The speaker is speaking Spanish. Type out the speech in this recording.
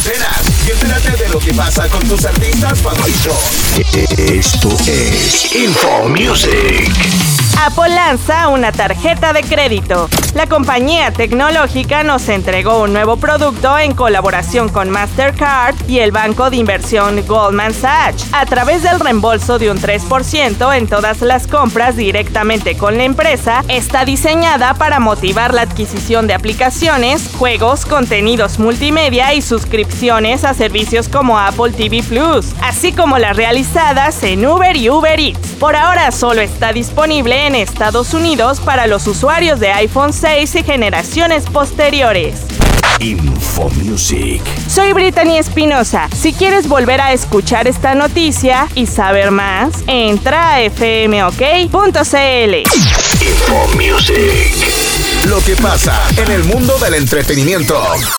antenas y entérate de lo que pasa con tus artistas favoritos. Esto es Info Music. Apple lanza una tarjeta de crédito. La compañía tecnológica nos entregó un nuevo producto en colaboración con Mastercard y el banco de inversión Goldman Sachs, a través del reembolso de un 3% en todas las compras directamente con la empresa. Está diseñada para motivar la adquisición de aplicaciones, juegos, contenidos multimedia y suscripciones a servicios como Apple TV Plus, así como las realizadas en Uber y Uber Eats. Por ahora solo está disponible en Estados Unidos para los usuarios de iPhone 6 y generaciones posteriores. Info Music. Soy Brittany Espinosa. Si quieres volver a escuchar esta noticia y saber más, entra a fmok.cl. Info Music. Lo que pasa en el mundo del entretenimiento.